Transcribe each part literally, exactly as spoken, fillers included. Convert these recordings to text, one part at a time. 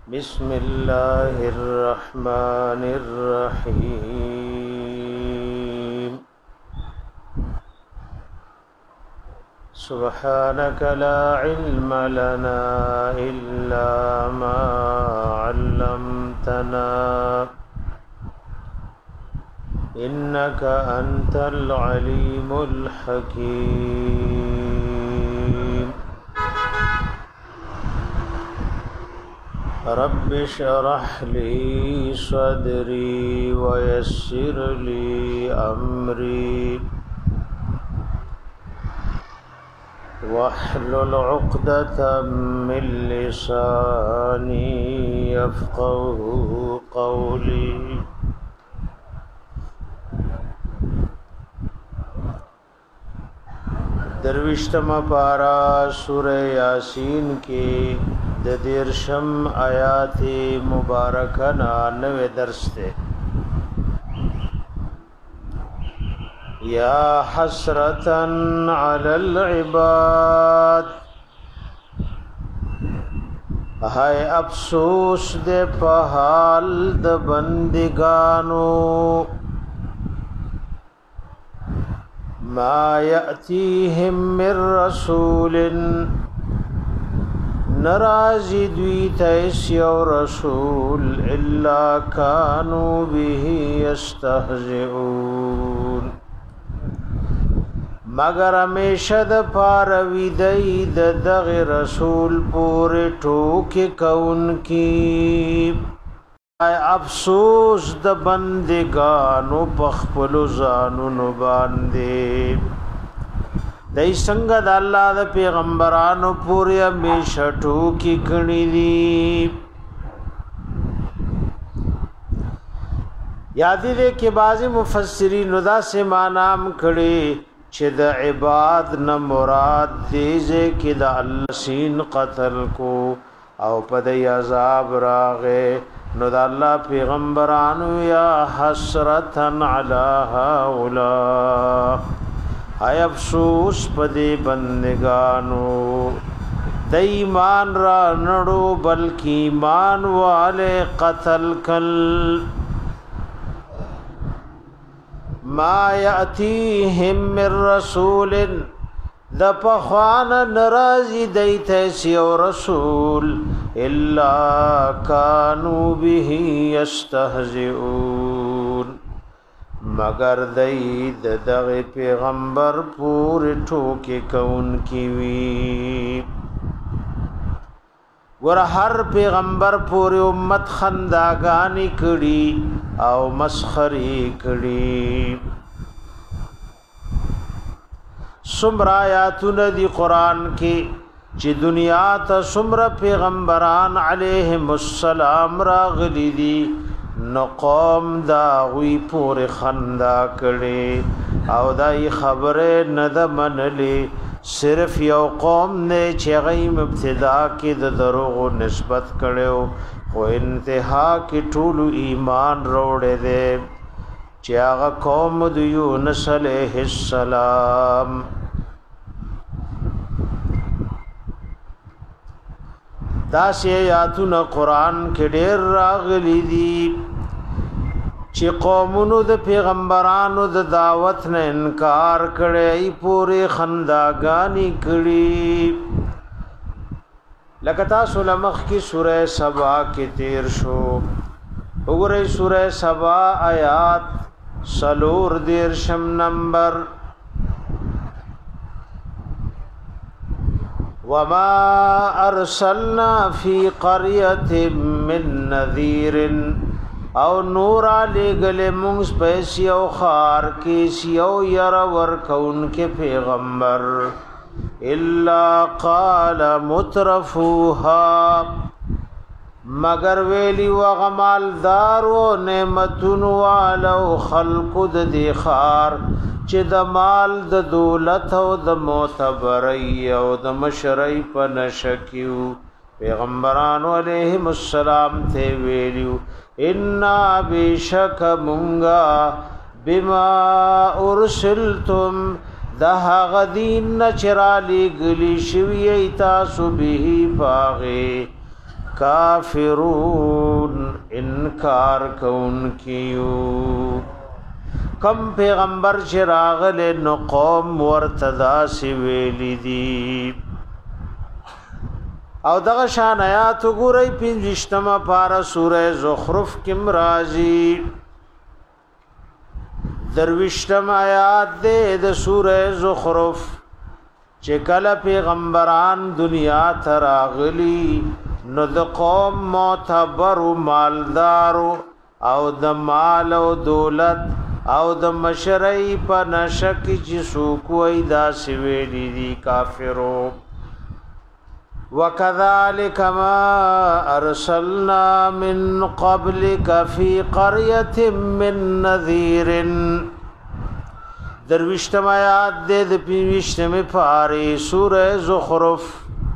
بسم الله الرحمن الرحيم سبحانك لا علم لنا إلا ما علمتنا إنك أنت العليم الحكيم رب اشرح لي صدري ويسر لي أمري واحلل عقدة من لساني يفقهوا قولي درویشتم پارا سورہ یاسین کی د دیرشم آیات مبارکہ نوے درس تے یا حسرتا علی العباد ہائے افسوس دے پہال د بندگانو ما یأتیہم من رسول نرازی دویت ایسیو رسول الا کانو به یستہزئون مگر ہمیشہ د پاروی دی د دغ رسول پورے ٹوک کون کی افسوس د بندگانو پخپلو زانونو باندې دای څنګه د الله د پیغمبرانو پورې همیشه ټوکی کړي دي یاد دې کې بعضی مفسرین دا سے معنام کړي چې د عباد نه مراد دې کې د الله سین قتل کو او په دې عذاب راغې نو د الله پیغمبرانو یا حسرتن علی هؤلاء ای افسوس پدی بندگانو د ایمان را نړو بلکی ایمان والے قتل کل ما یاتیهم من رسول د پخوان نرازی دیت سیو رسول الا کانو به یستهزئون مگر دای د دغه پیغمبر پور ټوکې کون کی وی ور هر پیغمبر پور امت خنداګانی کړي او مسخري کړي سمرا آیاتونه دی قران کې چې دنیا ته سمرا پیغمبران علیهم السلام راغلي دي نو قوم دا غوی پور خندا کړي او دای خبره نه د منلي صرف یو قوم نه چې غي ابتدا کې د دروغ نسبت کړو خو انتها کې ټول ایمان وروړي دي چې هغه قوم د یونس علیه السلام دا سی آیاتونه قران کې ډېر راغلي دي چې قومونو د پیغمبرانو د دعوت نه انکار کړي پورې خنداګانی کړي لکه تاسو لمخ کې سوره سبا کې تیر شو وګورئ سوره سبا آیات سلور دیرشم نمبر وما ارسلنا في قريه من نذير او نور علی گله مونږ پیسې او خار کې سیو ير ور کون کې پیغمبر الا قال مترفوها مگر ویلی وغمال دار و نعمتون والو خلق د دی خار چې د مال د دولت او د معتبري او د مشري په نشکیو پیغمبرانو علیهم السلام ته ویلیو ان بشک مونگا بما ارسلتم ده غدین چرالی گلی شوی تاسو به باغی کافرون انکار کون کیو کم پیغمبر چراغل نو قوم ورتدا سی ویلی دی او دغه شان آیات ګورئ پنځشتمه پارا سوره زخرف کم رازی درویشتم آیات دے د سوره زخرف چې کله پیغمبران دنیا تراغلی نو د قوم معتبر مالدار او د مال او دولت او د مشرعي په نشک چې سوکوي دا سویلی دي کافرو وکذالک ما ارسلنا من قبلک فی قريه من نذیر درویشتم آیات دے د پیوشتم پاری سورہ زخرف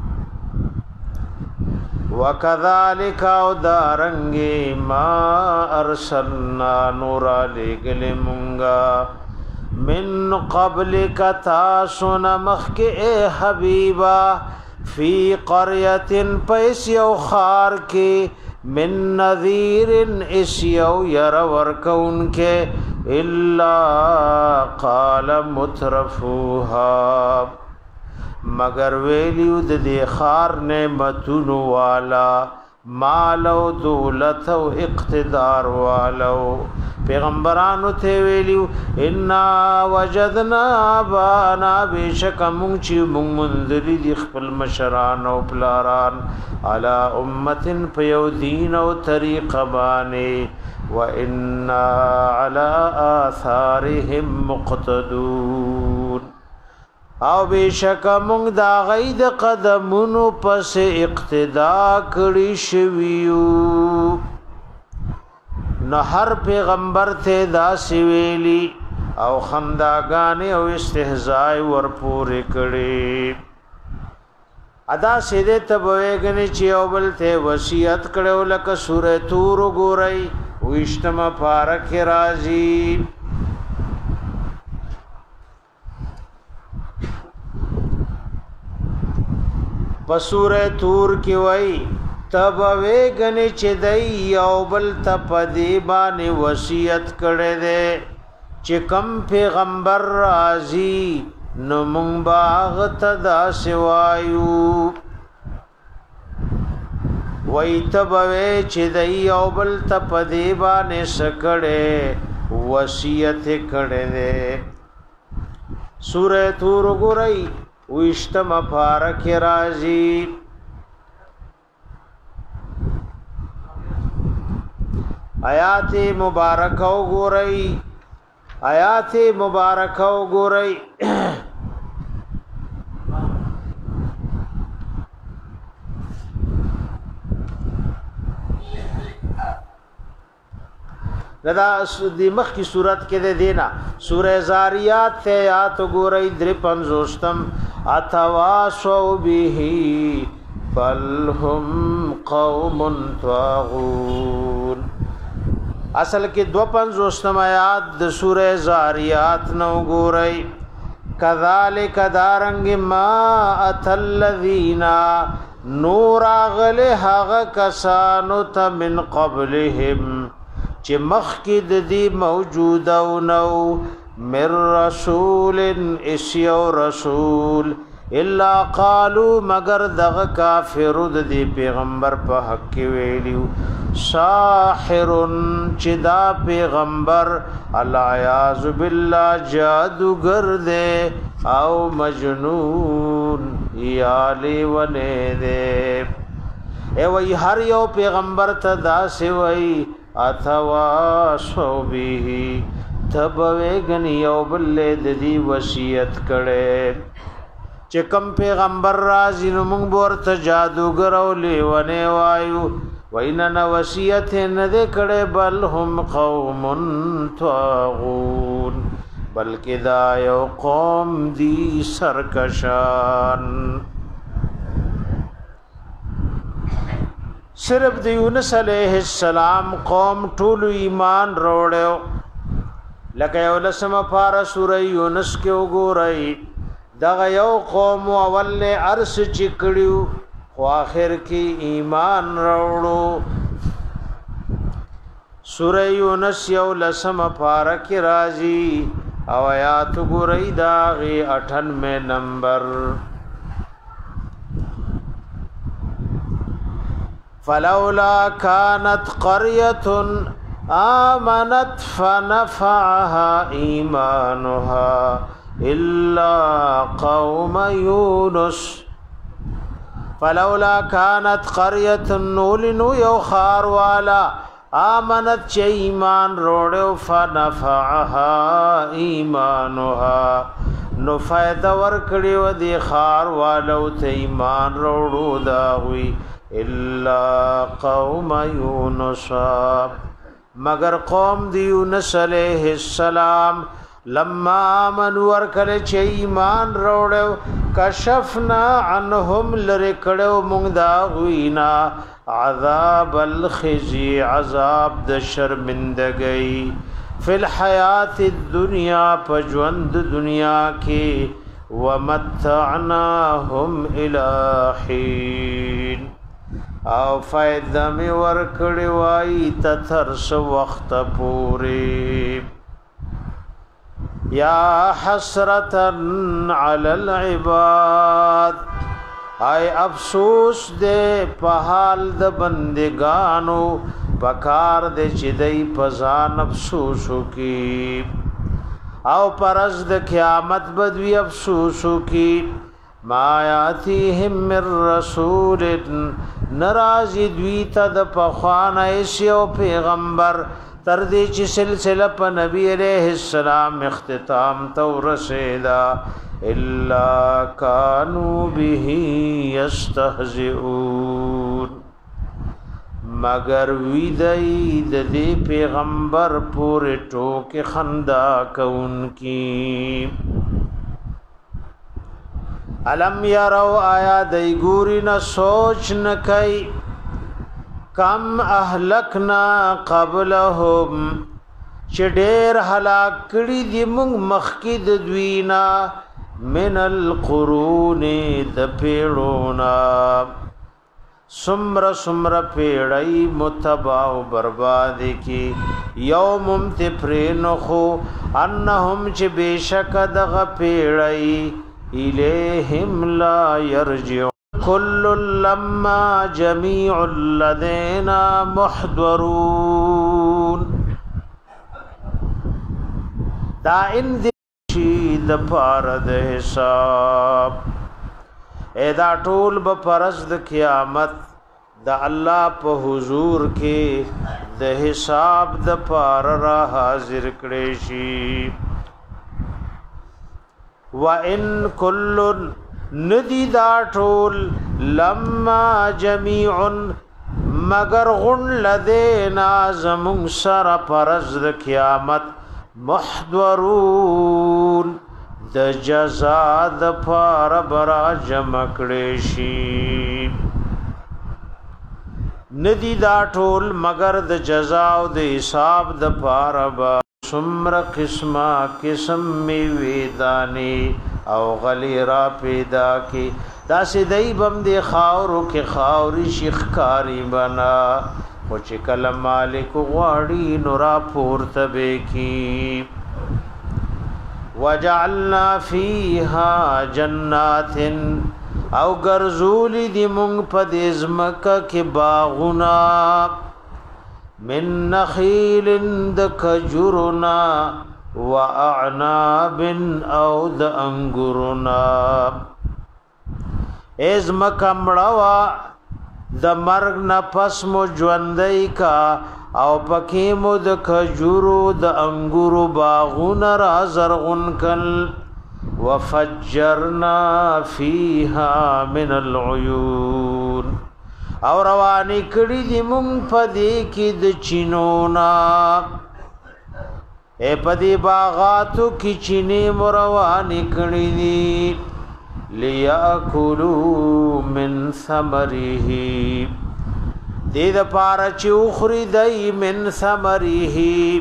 وکذالک او دارنگی ما ارسلنا نورا لگل منگا من قبلک تاسون مخک اے حبیبا فی قریت پیسیو خار کے من نذیر اسیو یرور کون کے الا قال مترفوها مگر ویلیو د دې خار نعمتونو والا مال او دولت او اقتدار والو پیغمبرانو ته ویلیو ان وجدنا بانا بشک مونږ چې مونږ منذری دي خپل مشران او پلاران علی امه په یو دین او طریقه باندې وإنا على آثارهم مقتدون او بشک مونږ دا غید قدمونو پس اقتدا کړی شویو نو هر پیغمبر ته دا سویلی او خنداګان او استهزاء ورپورې کړي ادا سیده تبویګنی چې او بل ته وصیت کړو لکه سوره تور ګورئ وشتما پارک رازی پسوره تور کی وای تب ویګنی چې دای او بل تپدی باندې وصیت کړي دے چې کم پیغمبر رازی نو مونږ باغ تدا سوایو وای تب وی چې دای او بل تپدی باندې سکړي وصیت کړي دے سوره تور ګورئ وشتم پارک رازی آیات مبارکہ گورئی آیات مبارکہ گورئی لدا دی مخ کی صورت کې ده دینا سورہ زاریات ته آیات ګورئ در پنځوستم اتواصوا به بل هم قوم طاغون اصل کې دو پنځوستم آیات د سورہ زاریات نو ګورئ کذالک دارنگ ما اتل الذین نور اغل هغه کسانو ته من قبلهم چې مخکې د دې موجود او نو مر رسول اسیو رسول الا قالوا مگر دغه کافر د دې پیغمبر په حق کې ویلیو ساحر چې دا پیغمبر الیاذ بالله جادوگر دے او مجنون یا لیونه دے ای وی هر یو پیغمبر ته دا سی وی اتواصوا به تبویگنی یو بل د دې وصیت کړي چې کم پیغمبر راځي نو موږ ورته جادوګر او لیونه وایو ویننا وصیت نه دې کړي بل هم قوم طاغون بلکې دا یو قوم دی سرکشان صرف د یونس علیہ السلام قوم ټول ایمان وروړو لکه یو لسمه پارا سوره یونس کې وګورئ دغه یو قوم اول ارس چې کړیو خو آخر کی ایمان روڑو. سورہ یونس یو لسم پارک رازی او آیات گرئی داغی اٹھنوے نمبر. فلولا كانت قرية آمنت فنفعها إيمانها إلا قوم يونس. فلولا كانت قرية نولنو یو خاروالا آمنت چه ایمان روڑو فنفعها ایمانها نو فائدہ ورکڑی و دی خاروالو ته ایمان روڑو داوی الا قوم یونس مگر قوم دی یونس علیہ السلام لما آمنوا ورکل چه ایمان روڑو کشفنا عنهم لرکڑو مونگ داوینا عذاب الخزي عذاب د شرمندگی فی الحیات الدنیا پجوند دنیا کی ومتعناهم الى حین او فائدہ می ورکڑی وائی تترس وقت پوری. یا حسرتا علی العباد آئے افسوس دے پہال د بندگانو پکار دے چدئی پزان افسوسو کی او پرز د قیامت بدوی افسوسو کی ما یاتیہم من رسول نرازی دویتا د پخوان ایسیو پیغمبر تردی چی سلسلہ پا نبی علیہ السلام اختتام تو رسیدا الا كانوا به يستهزئون مگر ویدئی د دې پیغمبر پورې ټوکې خندا کوونکی. علم یرو آیا دای ګوري نه سوچ نه کوي کم اهلکنا قبلهم چې ډېر هلاک کړي دي موږ مخکې د دوینا من القرون د پیړونا سمر سمر پیړی متباو برباد کی یوم تفرینخو انهم چې بشک دغه پیړی الیہم لا یرجع کل لما جميع الذين محضرون دا ان د پارد حساب ادا ټول به پرز د قیامت د الله په حضور کې د حساب د پار را حاضر کړي شي. وان کل ندی دا ټول لما جميع مگر غن لدینا زمون سر پرز د قیامت محضرون د جزا د پار برا جمع کړي شي. ندی دا ټول مگر د جزا او د حساب د پار با سمر قسمه قسم می ویدانی او غلی را پیدا کی دا سیدای بم د خاورو کې خاوري شیخ کاری بنا او چې کله مالک غواړي نورا پورته به کی. وجعلنا فيها جنات او غرزول دی مونږ په دې زمکه کې باغونه من نخیل د کجورنا واعناب او د انګورنا. ازمکه مړوا د مرګ نه پس مو ژوندۍ کا او پکې مو د کجورو د انګورو باغونه را زرغون کل. وفجرنا فيها من العيون او رواني کړي دي مونږ په دې کې د چینونا اے په دې باغاتو کې چینه مرواني کړي دي ليأكلوا من ثمره دې د پاره چې اخري دای من ثمره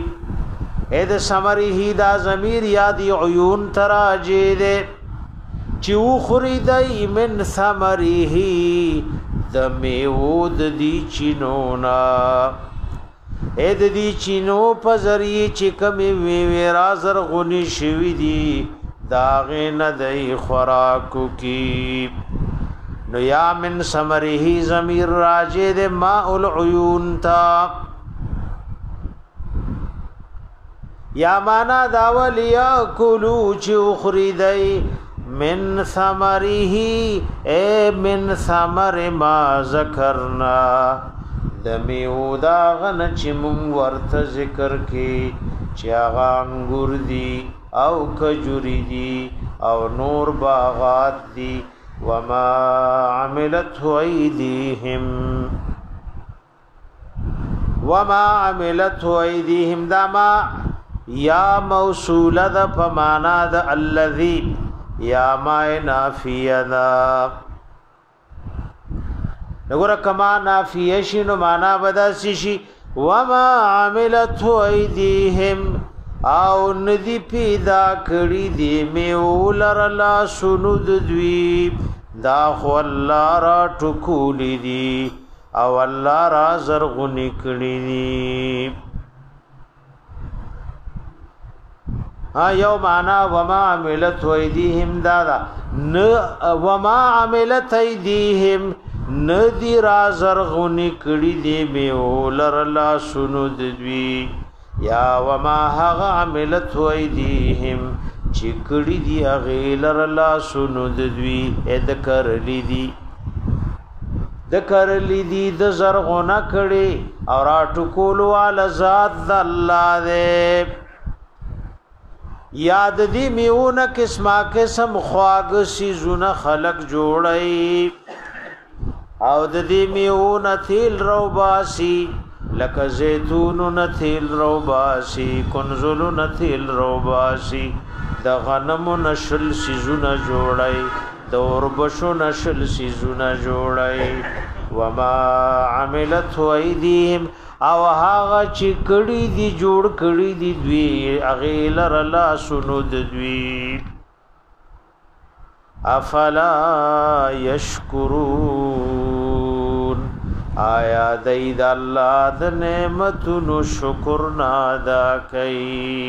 اې د ثمره دا ضمیر یاد عیون تراجه دې چې وخریدای من ثمره د میود دی چینونا اې د دې چینو په ذریعه چې کمی وی وی رازر غونی شوی دی داغه نه دی خوراکو کی نو یا من ثمره ضمیر راجه د ماء العيون تا یا معنا دا ولیا کلو چې خریدای من ثمره اے من ثمر ما ذکرنا د میودا غن چې مون ورته ذکر کې چې هغه انګور دي او کجوري دي او نور باغات دي وما عملت ايديهم وما عملت ايديهم دما یا موصوله د پمانا د الذي یا ما نافیدا نګور کما نافیه شنو معنا بدا شي وما عملت ايديهم او ندی پیدا کړی دی میولر لا سند دوی دا خو الله را ټکولی دی او الله را زرغونی کړی دی ها یو معنا وما عملت ايديهم دادا ن وما عملت ايديهم ندی را زرغونی کړي دی میولر لا سند دوی یا وما هغه عملت ايديهم چې کړي دی غیلر لا سند دوی اذ کرلی دی د کرلی دی د زرغونه کړي او را ټکول وال ذات د الله دې یاد دی میونه قسمه قسم خواږ سيزونه خلق جوړي او د دې میونه تیل روباسي لکه زيتون نتیل روباسي کنزل نتیل روباسي د غنم نشل سيزونه جوړي د اوربشو نشل سيزونه جوړي وما عملت ايديهم او هغه چې کړي دي جوړ کړي دي دوی اغیلر الله سنود دوی افلا یشکرون آیا دید الله د نعمتونو شکر نادا کوي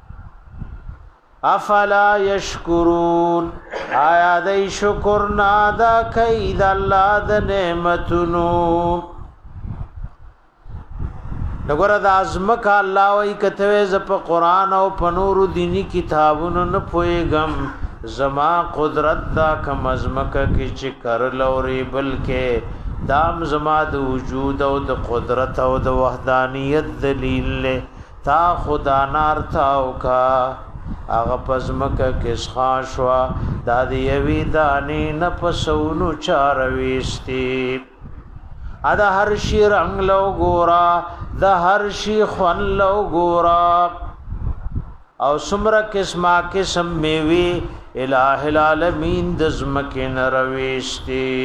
افلا یشکرون آیا دای شکر نادا کوي د الله د نعمتونو نګور د ازمک الله وای کته ز په قران او په نور دینی کتابونو نه پويګم زما قدرت دا کم ازمک کی چې کرل اوري بلکې دام زما د وجود او د قدرت او د وحدانیت دلیل له تا خدا نار تاو کا هغه پزمک کې ښاشوا د دې وی دانی نه پسونو چار ويستي ادا هر شي رنگ لو ګورا د هر شي خون لو ګورا او سمره قسمه قسم میوي الہ العالمین د زمکه نرويستي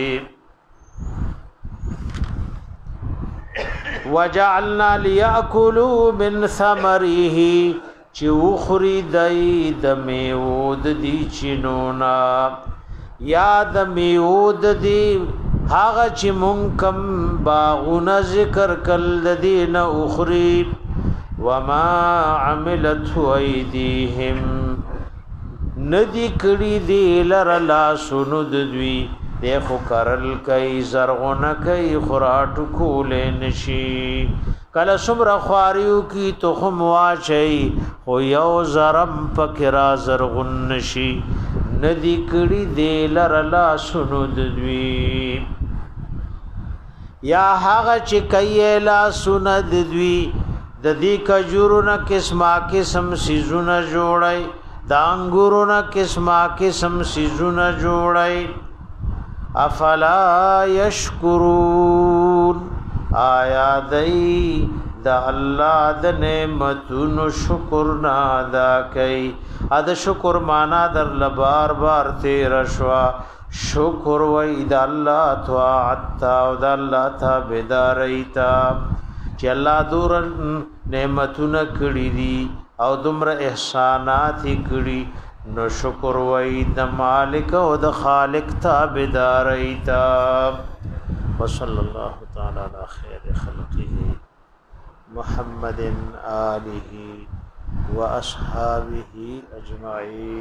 وجعلنا ليأكلوا من ثمره چې وخري دای د میود دی چینونا یا د میود دی هاغه چې مونږ کم باغونه ذکر کل د دین اخري وما عملت ايديهم ندی کړي دی لر لا سند دوی دیکھو کرل کای زرغونه کای خراټ کول نشي کله سمره خواریو کی تخم واچي خو یو زرم پکرا زرغن نشي ندی کړي دی لر لا سند دوی یا هغه چې کای لا سند دوی د دې کجورونه قسمه قسم سيزونه جوړای د انګورونه قسمه قسم سيزونه جوړای افلا یشکرون آیا دی د الله د نعمتونو شکر نه ادا کوي ا د شکر معنا در لبار بار تیر شوا شکر وای د الله طاعت او د الله تابعداریتا چې الله دور نعمتونه کړی دي او دومره احسانات کړی نو شکر وای د مالک او د خالق تابعدار ایتا. وصلی الله تعالی علی خیر خلقه محمد آله واصحابه اجمعین.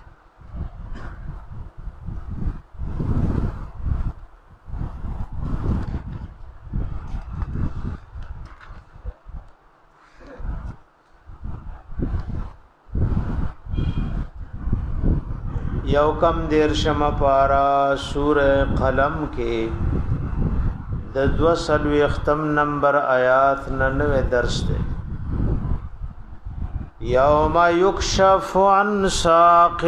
یو کم دیر شم پارا سورہ قلم کے د دو سلوی اختم نمبر آیات ننوے درس دے. یوم یکشف عن ساق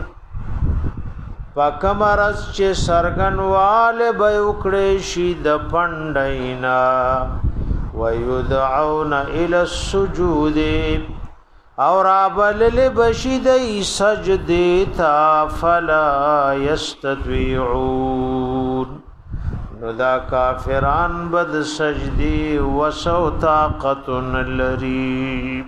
پکمرز چه سرگن وال بیوکڑی شید پندینا ویدعون الى السجود اور آبلل بشیدی سجدیتا فلا یستطیعون. نو دا کافران بد سجدی وسو طاقت لری.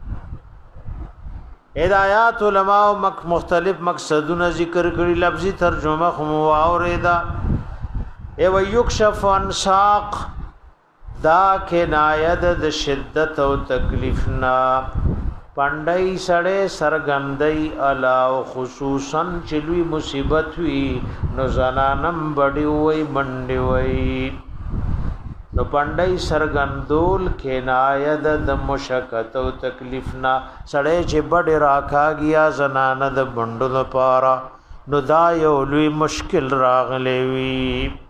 ہدایات علماء مک مختلف مقصدون ذکر کری، لفظی ترجمه خمو آوریدا. ای و یکشف عن ساق دا کنایت د شدت او تکلیفنا پندای سړی سرګندای علاو خصوصا چلوی مصیبت وی نو زنانم بڑی وی منډی وی. نو پندای سرګندول کنایت د مشقت او تکلیفنا سړی چې بڑی راکاګیا زنانه د بندو لپاره نو دا یو لوی مشکل راغلی وی.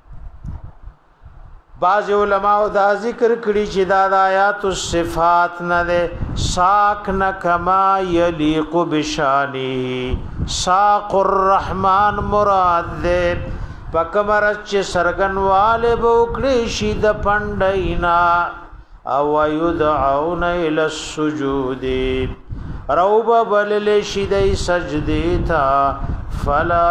بعض علماء دا ذکر کړي چې دا د آیات الصفات نه ده. ساق نه کما یلیق بشانی ساق الرحمن مراد ده. پکمر چې سرګنواله بوکړي شي د پندینا او یدعون الى السجود روب بلل شي د سجدی تا فلا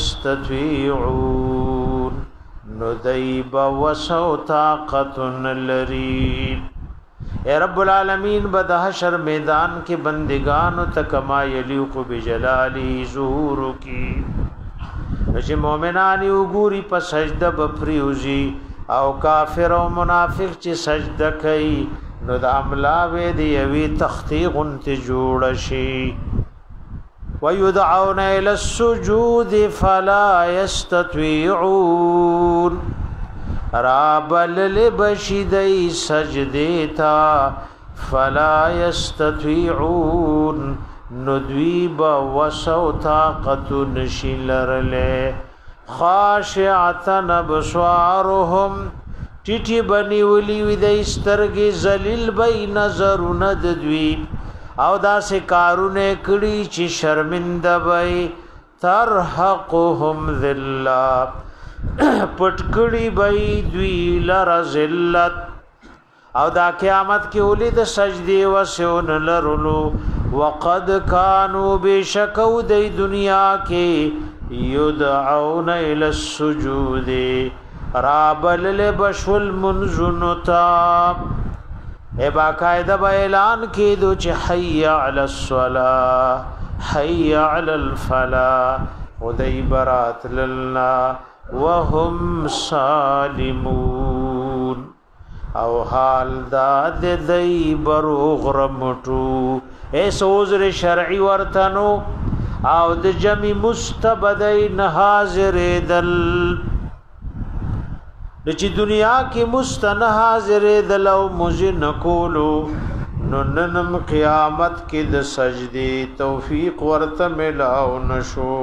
یستطيعون. نو دیب وسو طاقت لری. اے رب العالمین بد حشر میدان کے بندگانو تکما یلیق بجلالی ظهور کی. چې مومنانی وګوري په سجده بپریوزی او کافر او منافق چې سجده کوي نو د املاوی دی یوی تختی غنت جوړ شي. وَيُدْعَوْنَ إِلَى السُّجُودِ فَلَا يَسْتَطِيعُونَ. رابل لبشدی سجدیتا فلا يَسْتَطِيعُونَ. ندویب وسو طاقت نشلرلے. خاشعتن ابصارهم ٹیٹی بنی ولی ودی سترگی ذلیل بی نظر نددوی او دا سے کارونه کړي چې شرمنده وي. ترحقهم ذلہ پټکړي وي دوی لرا ذلت او دا قیامت کې ولید سجدي وسون لرلو. وقد كانوا بشکو د دنیا کې يدعون الى السجود رابل لبشل منزنتا. اے باقاعدہ با اعلان کی دو چه حی علی الصلاة حی علی الفلاح خدای برات للنا وهم سالمون. او حال داد دی بروغ رمٹو ایس عذر شرعی ورتنو او د جمی مستبدین حاضر دل. چې دنیا کې مستن حاضر دلو مزن کولو نو ننم قیامت کې د سجدي توفیق ورته ملاو نشو.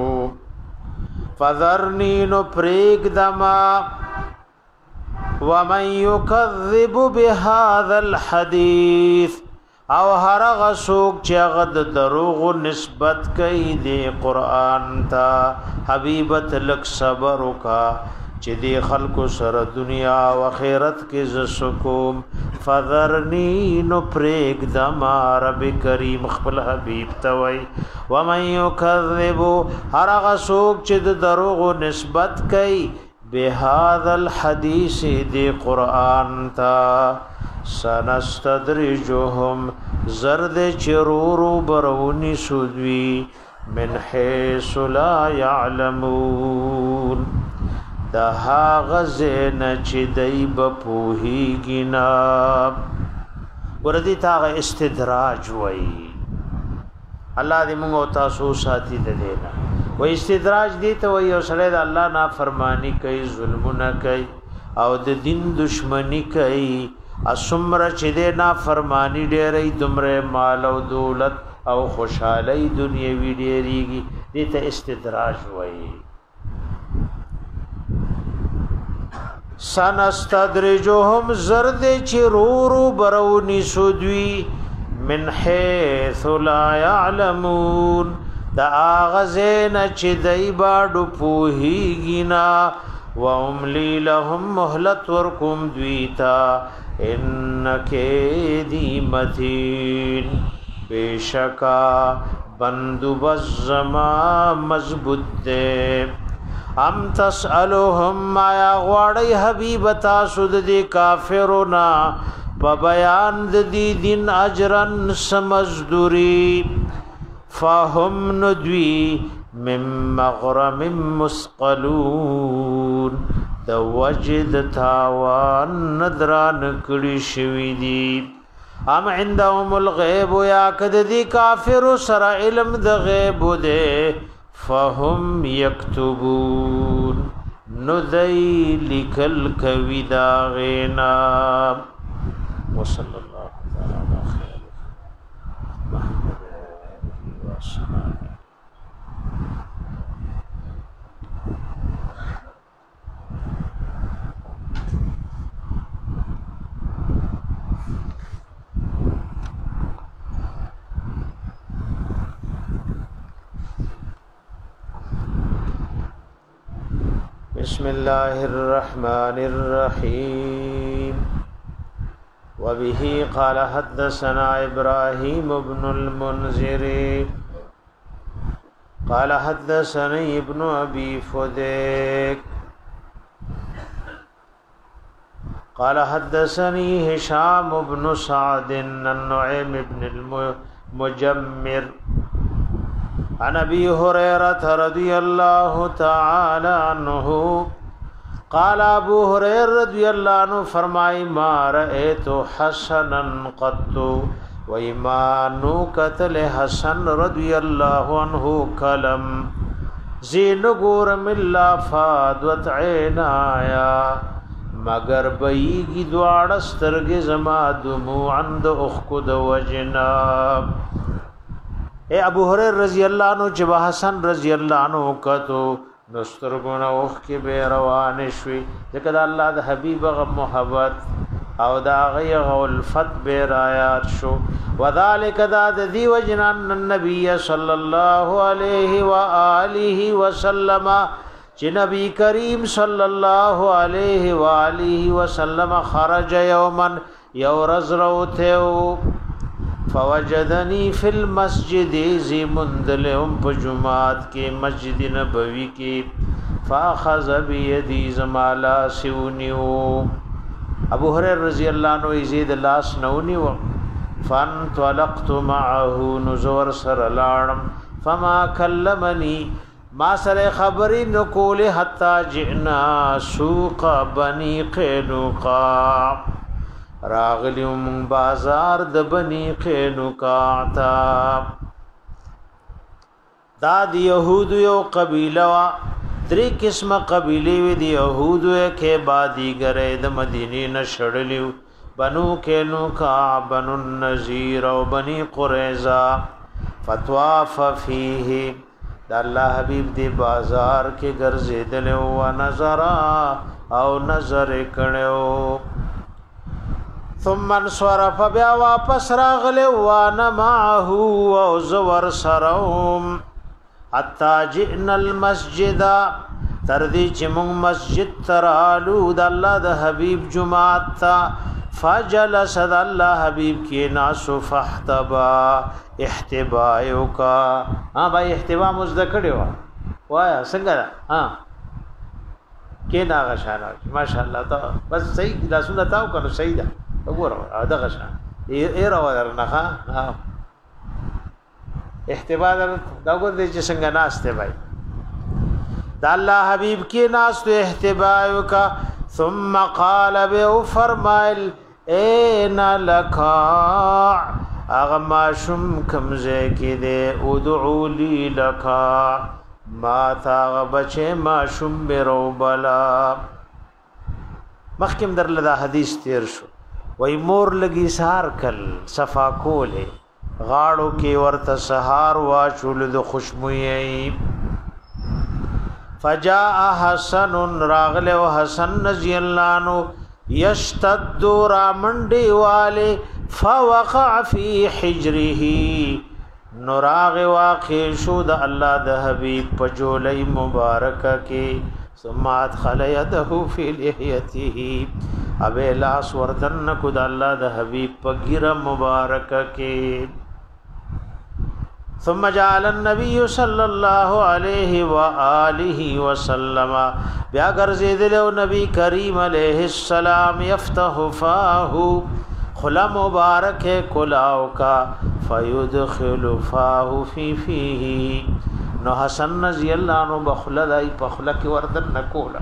فذرنی نو پریک دما ومن یکذب بهذا الحدیث او هرغه سوک چې هغه د دروغ نسبت کوي د قران ته. حبیبت لک صبر وکا چې دی خلکو سره دنیا او آخرت کې ز سکوم. فذرنی نو پریک دما رب کریم خپل حبیب توي. ومن یکذب هرغه سوک چې د دروغ نسبت کوي بهذا الحديث دی قران تا. سنستدرجهم زرد چرورو برونی سودوی من حيث لا يعلمون دا غزن چې دای په پوهیږي نه وردی تا استدراج وای الله دې موږ او تاسو ساتي د دینا و استدراج دي ته وای او سره د الله نافرمانی کوي ظلمونه کوي او د دین دشمنی کوي اسمر چې دې نافرمانی ډېرې دمره مال او دولت او خوشحالی دنیوي ډېریږي دې ته استدراج وای سنستدرجهم زرد چرورو برونی سودوی من حيث لا يعلمون دا آغازین چی دی باڑو پوہیگینا واملی لهم محلت ورکم دویتا انکے دی متین بیشکا بندو بزما مضبوط دے ام تسألهم ما یا غواړی حبیب تاسو د کافرنا په بیان د دې دین اجرن سمزدوری فهم ندوی مم مغرم مسقلون د وجد تاوان ندران کړي شوی دی ام عندهم الغیب یا کد دی کافر سره علم د غیب ده فهم یکتبون ندی لکل کوي دا غینا وصلی الله تعالی علی خیر محمد وسلم بسم الله الرحمن الرحيم وبه قال حدثنا إبراهيم بن المنذر قال حدثني ابن أبي فديك قال حدثني هشام بن سعد النعيم بن المجمر عن ابي هريره رضي الله تعالى عنه قال ابو هريره رضي الله عنه فرمای ما رأيت حسنا قط وإيمان قتل حسن رضي الله عنه كلم زين غورم الله فادوت عينايا مگر بيگی دوړ سترګې زما دمو عند اخد وجناب اے ابو هريره رضی الله عنه چې حسن رضی الله عنه کتو نسترګونه اوخ کې به روان شوي ځکه الله د حبيب غ محبت او دا غي غلفت به رايات شو وذالک دا د دی وجنان النبي صلی الله علیه و آله وسلم چې نبی کریم صلی الله علیه و آله وسلم خرج یوما یورز روته فوجدنی فی المسجد زی مندلهم په جمعات کې مسجد نبوی کې فاخذ بيدی زمالا سونیو ابو هريره رضی الله عنه یزید لاس نونیو فان طلقت معه نزور سر لاړم فما کلمنی ما سره خبرې نکول حتا جئنا سوق بني قینقاع راغلیوم بازار د بنی قینقاع تا دا د یهودو یو قبیله وا درې قسمه قبیله وی د یهودو کې بادی ګره د مدینې نشړلیو بنو قینقاع بنو النذیر او بنی قریظه فتواف فیه د الله حبیب دی بازار کې ګرځیدل او نظر او نظر کړو ثم انصرف بیا واپس راغله وانا معه او زور سروم حتا جئنا المسجد تر دې چې موږ مسجد ترالو د الله د حبيب جمعات تا فجلس د الله حبيب کې ناس فاحتبا احتبايو کا ها بھائی احتبا مزد کړو وایا څنګه ها کې دا غشانه ماشاء الله تا بس صحیح لاسونه تاو کنه صحیح ده وګوره دا غشان ای راو درنه ها احتبا دا ګور دې چې څنګه ناشته وای دا الله حبیب کې ناشته احتبا وکا ثم قال به فرمایل اين لکا اغما شم کمزه کې دې ادعو لي لکا ما تا بچه ما شم برو بلا مخکم در لدا حدیث تیر شو وای مور لګي سار کل صفا کوله غاړو کې ورته سحار وا چول د خوشبوئی فجاء حسن راغله او حسن رضی الله عنه یشتد رامندی والے فوقع فی حجره نراغ واقع شو د الله د حبیب پجولای مبارک کې ثم ادخل يده في لحيته ابه لاس وردن کو د الله د حبیب پګیره مبارک کې ثم جعل النبي صلى الله عليه واله وسلم بیا ګرځیدل نبی کریم علیہ السلام يفتح فاه خلا مبارک کلاو کا فيدخل فاه في فيه نو حسن رضی اللہ عنہ بخلدای پخلک وردن نکولا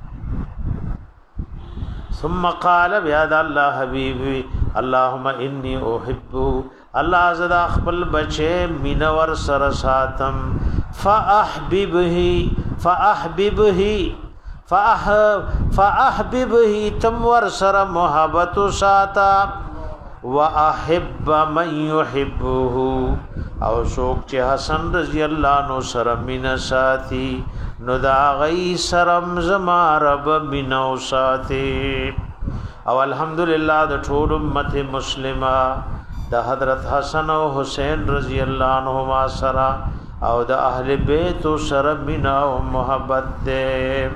ثم قال بیاد اللہ حبیبی اللهم انی احب اللہ زدا خپل بچے مینور سر ساتم فاحببه فاحببه فاح فاحببه تمور سر محبت ساتا واحب من يحبه او شوق چې حسن رضی الله عنه سره مینا ساتي نو دا غي سرم زما رب بنو ساتي او الحمدلله د ټول امت مسلمه د حضرت حسن او حسین رضی الله عنهما سره او د اهل بیت سره مینا او محبت ده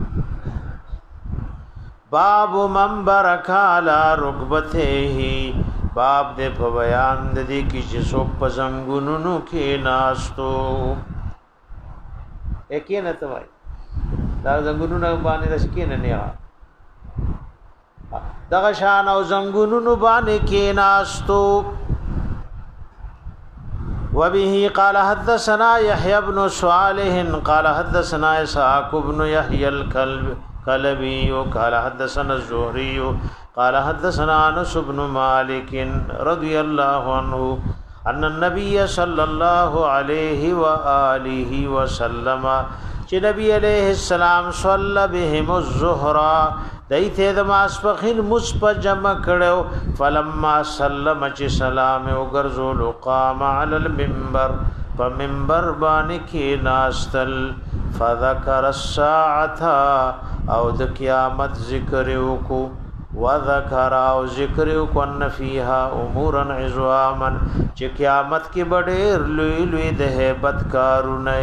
باب من برکا علی رکبته باب دې په بیان د دې کې چې څوک په زنګونونو کې ناستو اکی نه توای دا زنګونونو باندې د شکې نه نه دغه شان او زنګونونو باندې کې ناستو وبه قال حدثنا يحيى بن صالح قال حدثنا اسحاق بن يحيى الكلب كلبي وقال حدثنا الزهري قال حدثنا انس بن مالك رضي الله عنه ان النبي صلى الله عليه واله وسلم چې نبی عليه السلام صلى بهم الظهر دایته د ماسپخین مصپ جمع کړو فلما سلم چې سلام او ګرځول قام على المنبر په منبر باندې کې ناستل فذكر الساعه او د قیامت ذکر وکړو وذکر او ذکر وکړ فیها امورا عظاما چې قیامت کې ډېر لوی لوی د hebat کارونه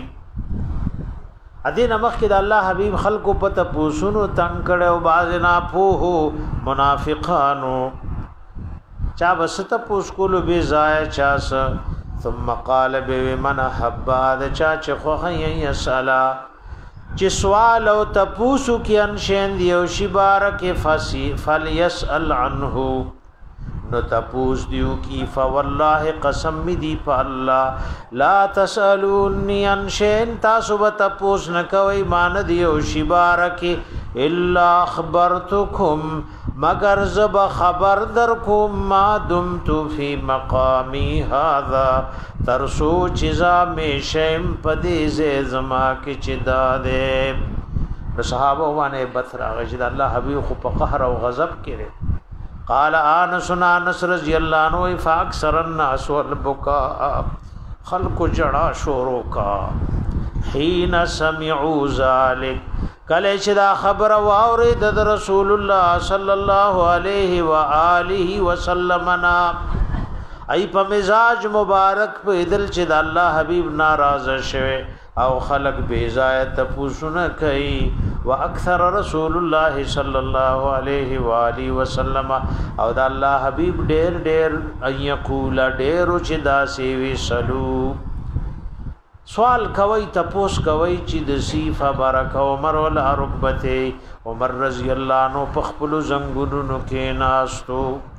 ادي نمخ کې د الله حبيب خلقو پته پوسونو تنگ کړو باز نه پوهو منافقانو چا بسته پوس کولو بي ځای چاس ثم قال بمن حبا د چا چې خو هي صلا چې سوال او تپوسو کې انشین دی او شی بارک فسی فلیسال عنه نو تپوس دیو کی فوالله قسم دی په الله لا تسالونی انشین تاسو به تپوس نه کوي مان دی او شی بارک الا خبرتکم مگر زب خبر در کوم ما دمت فی مقامی هذا ترسو چیزا می شیم پدی زما کی چدا دے صحابه باندې بثرا غجد الله حبیب خو په قهر او غضب کړي قال انس انس رضی الله عنه فاکثر الناس والبكاء خلق جڑا شورو کا حين سمعوا ذلك کله چې دا خبر واورید د رسول الله صلی الله علیه و آله وسلم نا ای په مزاج مبارک په دل چې د الله حبیب ناراض شوه او خلق بیزایت پوښونه کوي واکثر رسول الله صلی الله علیه و آله وسلم او د الله حبیب ډیر ډیر ايقول ډیر چې دا سی وی سلو سوال کوي تپوس کوي چې د سیف برک عمر ول رکبته عمر رضی الله عنه په خپل زنګونو کې ناستو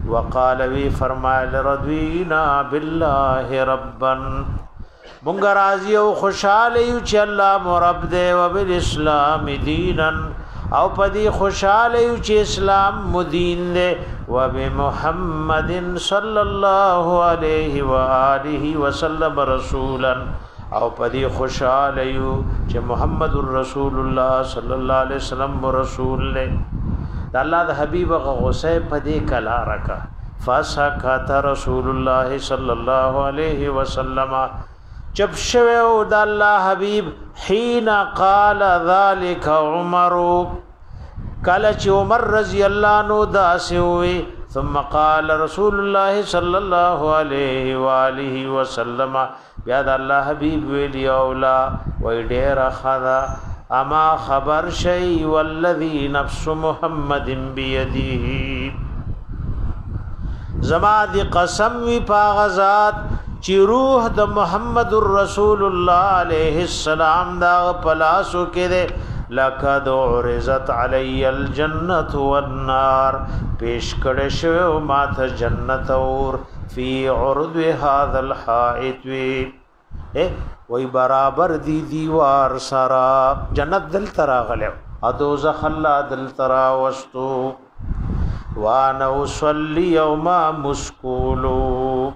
وقال وی فرمایل رضینا بالله ربا مونږ راضی او خوشاله یو چې الله مرب دې او بالاسلام دینا او پدی خوشاله یو چې اسلام مدین دې او بمحمد صلی الله علیه و آله وسلم رسولا او پدی خوشاله یو چې محمد رسول الله صلی الله علیه وسلم رسول دې الله د حبیب غوسه پدی کلا رکا فسکت رسول الله صلی الله علیه وسلم چپ شوه او د الله حبیب حين قال ذلك عمر کله چې عمر رضی الله عنه داسې وي ثم قال رسول الله صلی الله علیه و آله وسلم بیا د الله حبیب ویلی اولا وای ډیر خدا اما خبر شی والذی نفس محمد بيده زما دی قسم وی پاغزاد چی روح د محمد رسول الله علیه السلام دا پلاسو کې لقد عرضت علی الجنه والنار پیش کړه شو ماته جنت اور فی عرض هذا الحائط وی وی برابر دی دیوار سرا جنت دل ترا غلو ادوزخ الله دل ترا وستو وانا اصلي يوم مسكولو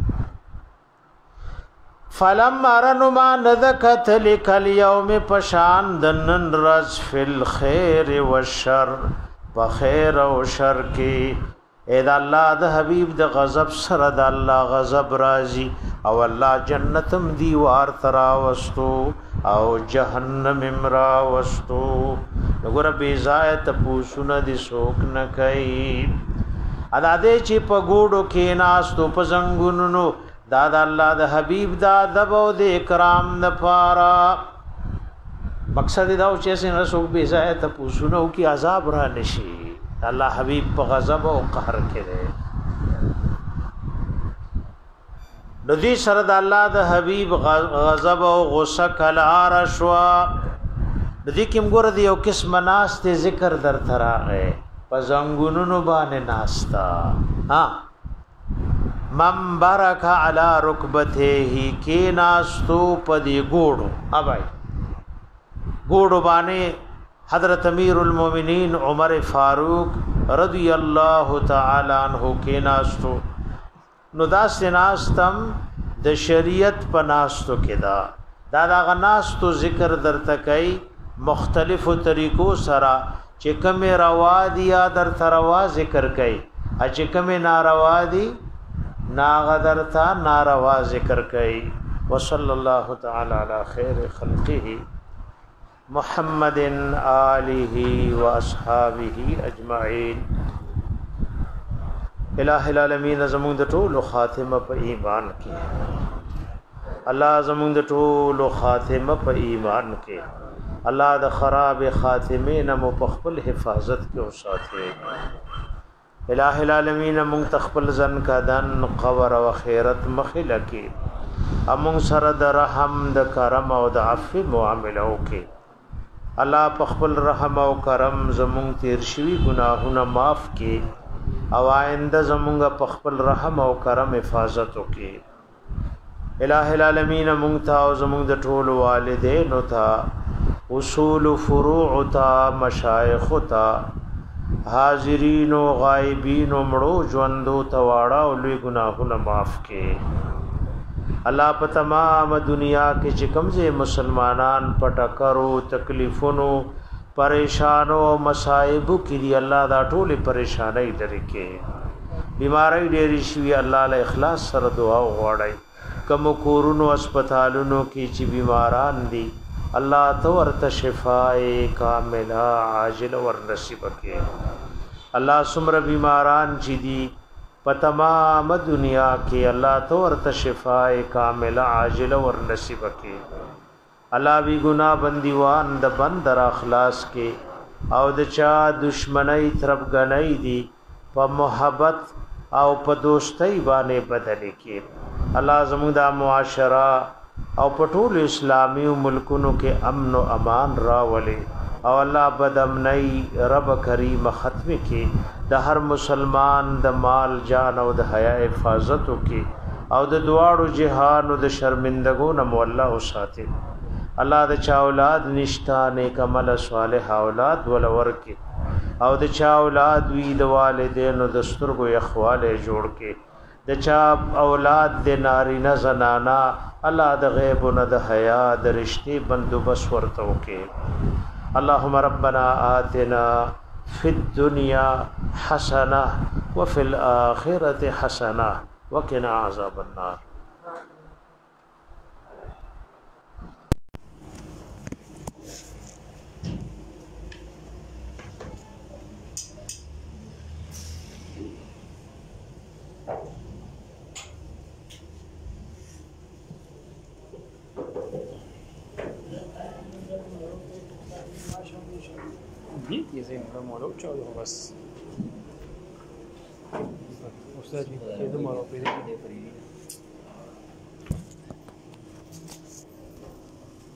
فلم ارنو ما نذکت لکل یوم پشان دنن رز فی الخیر والشر بخیر و شر کی اید اللہ د حبیب د غضب سر د اللہ غضب رازی او اللہ جنتم دیوار تراوستو او جہنم امراوستو نگور بیزایت پوسون دی سوک نکئی ادا دے چی پا گوڑو کی ناستو پا زنگوننو دا دا اللہ دا حبیب دا دبو دے اکرام دا پارا مقصد داو چیسے رسول بیزایت پوسونو کی عذاب را نشی اللہ حبیب پا غضب و قہر کرے ندی سرد اللہ دا حبیب غضب و غصہ کلار شوا ندی کم گور دیو کس مناست ذکر در ترا ہے پا زنگونو بانے ناستا ہاں من برک علی رکبته ہی کی ناستو پدی گوڑو ابائی گوڑو بانے حضرت امیر المومنین عمر فاروق رضی اللہ تعالی عنہ کی ناستو نو داست ناستم د شریعت پا ناستو کدا دادا غا ناستو ذکر در تکی مختلف طریقوں سرا چکم روا دیا در تروا ذکر کئی اچکم ناروا دی ناغدر تا ناروا ذکر کئی وصلی اللہ تعالی علی خیر خلقہ محمد آلہ و اصحابہ اجمعین الہ العالمین زمون د ټولو خاتمه په ایمان کې الله زمون د ټولو خاتمه په ایمان کې الله د خراب خاتمه نه مو په خپل حفاظت کې اوساته الہ العالمین مون تخپل زن کا دن قبر او خیرت مخله کې امون سره د رحم د کرم او د عفو معاملو کې الله په خپل رحم او کرم زمون تیر شوی گناهونه معاف کې او آئنده زمونږ په خپل رحم او کرم حفاظت وکړي الہ العالمین مونږ ته او زمونږ د ټولو والدینو ته اصول فروع ته مشایخ ته حاضرین او غایبین او مړو ژوندو ته واړه او لوی ګناهونه معاف کړي الله په تمام دنیا کې چې کومه مسلمانان پټکرو تکلیفونو پریشانو او مصائب کې دی الله دا ټول پریشانای لري کې بیماری ډېری شوی الله له اخلاص سره دعا وغواړي کوم کورونو هسپتالونو کې چې بیماران دي الله تو ورته شفای کامله عاجل ور نصیب کړي الله سمره بیماران چې دي په تمام دنیا کې الله تو ورته شفای کامله عاجل ور نصیب کړي الله بی گناہ بندیوان د بندر اخلاص کې او د چا دشمنی طرف غنۍ دي په محبت او په دوستۍ باندې بدل کې الله زموږ د معاشره او په ټول اسلامي ملکونو کې امن او امان راولي او الله بدمنی رب کریم ختم کی د هر مسلمان د مال جان او د حیا حفاظت کی او د دواړو جهان او د شرمندګو نه مولا او ساتي الله د چا اولاد نشتا نیک عمل صالح اولاد ول ورکی او د چا اولاد وی د والدینو د سترګو اخواله جوړ کې د چا اولاد د نارینه زنانا الله د غیب او د حیا د رشتي بندوبس ورته وکي اللهم ربنا آتنا فی الدنيا حسنه وفي الاخره حسنه وقنا عذاب النار دي زي ما مولو چاو بس استاد دې د مولو په دې